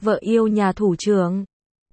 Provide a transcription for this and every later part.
Vợ yêu nhà thủ trưởng.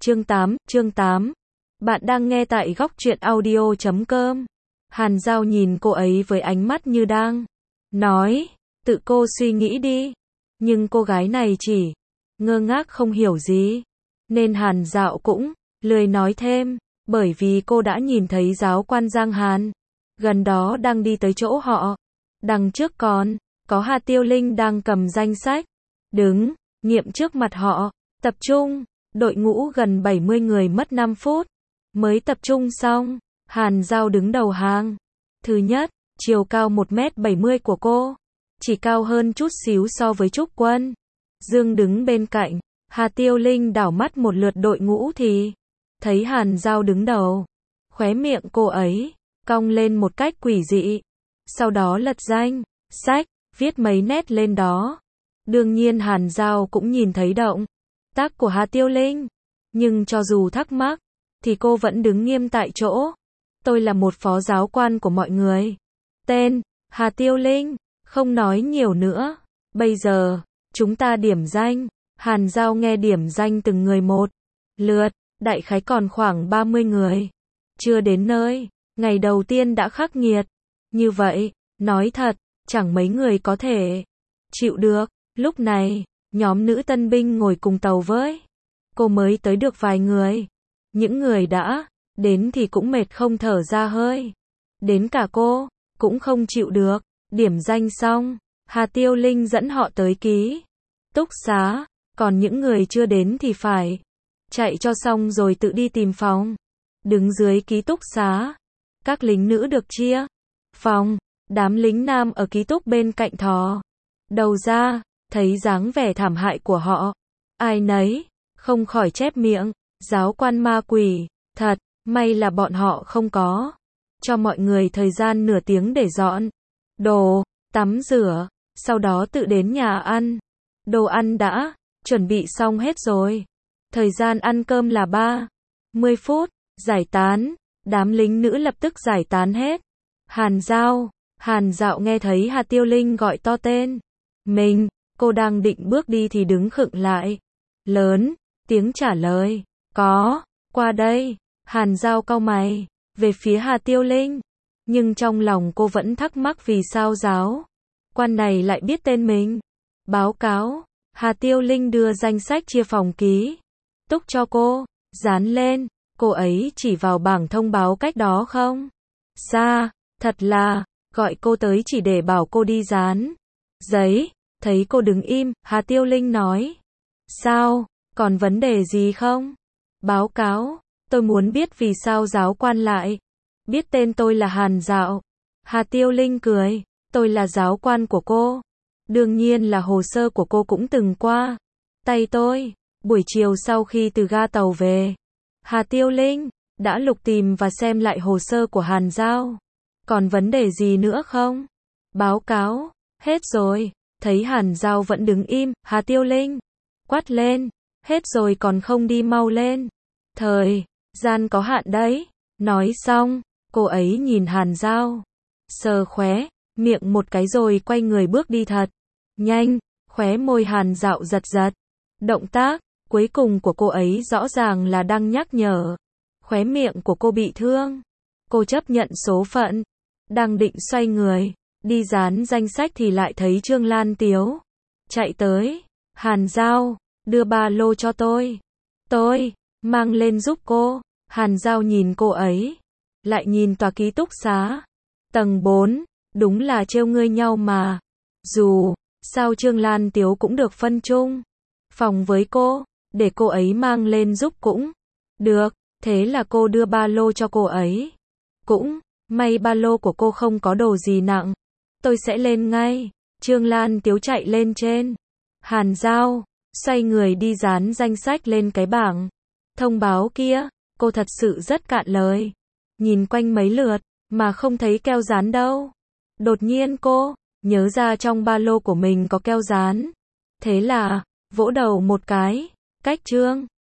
Chương 8. Bạn đang nghe tại góc truyện audio.com. Hàn Giao nhìn cô ấy với ánh mắt như đang nói, tự cô suy nghĩ đi. Nhưng cô gái này chỉ ngơ ngác không hiểu gì. Nên Hàn Dạo cũng lười nói thêm, bởi vì cô đã nhìn thấy giáo quan Giang Hàn gần đó đang đi tới chỗ họ. Đằng trước còn có Hà Tiêu Linh đang cầm danh sách, đứng nghiệm trước mặt họ. Tập trung, đội ngũ gần 70 người mất 5 phút mới tập trung xong. Hàn Giao đứng đầu hàng. Thứ nhất, chiều cao 1m70 của cô chỉ cao hơn chút xíu so với Trúc Quân Dương đứng bên cạnh. Hà Tiêu Linh đảo mắt một lượt đội ngũ thì thấy Hàn Giao đứng đầu. Khóe miệng cô ấy cong lên một cách quỷ dị. Sau đó lật danh sách, viết mấy nét lên đó. Đương nhiên Hàn Giao cũng nhìn thấy động tác của Hà Tiêu Linh. Nhưng cho dù thắc mắc, thì cô vẫn đứng nghiêm tại chỗ. Tôi là một phó giáo quan của mọi người. Tên, Hà Tiêu Linh, không nói nhiều nữa. Bây giờ, chúng ta điểm danh. Hàn Giao nghe điểm danh từng người một lượt, đại khái còn khoảng 30 người. Chưa đến nơi, ngày đầu tiên đã khắc nghiệt. Như vậy, nói thật, chẳng mấy người có thể chịu được. Lúc này, nhóm nữ tân binh ngồi cùng tàu với cô mới tới được vài người. Những người đã đến thì cũng mệt không thở ra hơi. Đến cả cô cũng không chịu được. Điểm danh xong, Hà Tiêu Linh dẫn họ tới ký túc xá. Còn những người chưa đến thì phải chạy cho xong rồi tự đi tìm phòng. Đứng dưới ký túc xá, các lính nữ được chia phòng. Đám lính nam ở ký túc bên cạnh thò đầu ra, thấy dáng vẻ thảm hại của họ, ai nấy không khỏi chép miệng, giáo quan ma quỷ, thật, may là bọn họ không có cho mọi người thời gian nửa tiếng để dọn đồ, tắm rửa, sau đó tự đến nhà ăn. Đồ ăn đã chuẩn bị xong hết rồi. Thời gian ăn cơm là 30 phút, giải tán. Đám lính nữ lập tức giải tán hết. Hàn Dạo nghe thấy Hà Tiêu Linh gọi to tên mình, cô đang định bước đi thì đứng khựng lại. Lớn tiếng trả lời, có, qua đây. Hàn Dạo cau mày về phía Hà Tiêu Linh, nhưng trong lòng cô vẫn thắc mắc vì sao giáo quan này lại biết tên mình. Báo cáo. Hà Tiêu Linh đưa danh sách chia phòng ký túc cho cô, dán lên. Cô ấy chỉ vào bảng thông báo cách đó không xa. Thật là gọi cô tới chỉ để bảo cô đi dán giấy. Thấy cô đứng im, Hà Tiêu Linh nói, sao, còn vấn đề gì không? Báo cáo, tôi muốn biết vì sao giáo quan lại biết tên tôi là Hàn Dạo. Hà Tiêu Linh cười, tôi là giáo quan của cô. Đương nhiên là hồ sơ của cô cũng từng qua tay tôi. Buổi chiều sau khi từ ga tàu về, Hà Tiêu Linh đã lục tìm và xem lại hồ sơ của Hàn Giao. Còn vấn đề gì nữa không? Báo cáo, hết rồi. Thấy Hàn Giao vẫn đứng im, Hà Tiêu Linh quát lên, hết rồi còn không đi mau lên. Thời gian có hạn đấy. Nói xong, cô ấy nhìn Hàn Giao, sờ khóe miệng một cái rồi quay người bước đi thật nhanh. Khóe môi Hàn Dạo giật giật. Động tác cuối cùng của cô ấy rõ ràng là đang nhắc nhở. Khóe miệng của cô bị thương. Cô chấp nhận số phận. Đang định xoay người đi dán danh sách thì lại thấy Trương Lan Tiếu chạy tới. Hàn Giao, đưa ba lô cho tôi. Tôi mang lên giúp cô. Hàn Giao nhìn cô ấy, lại nhìn tòa ký túc xá tầng 4. Đúng là trêu ngươi nhau mà. Dù sao Trương Lan Tiếu cũng được phân chung phòng với cô, để cô ấy mang lên giúp cũng được. Thế là cô đưa ba lô cho cô ấy. Cũng may ba lô của cô không có đồ gì nặng. Tôi sẽ lên ngay. Trương Lan Tiếu chạy lên trên. Hàn Giao xoay người đi dán danh sách lên cái bảng thông báo kia. Cô thật sự rất cạn lời. Nhìn quanh mấy lượt mà không thấy keo dán đâu. Đột nhiên cô nhớ ra trong ba lô của mình có keo dán. Thế là vỗ đầu một cái. Cách Trương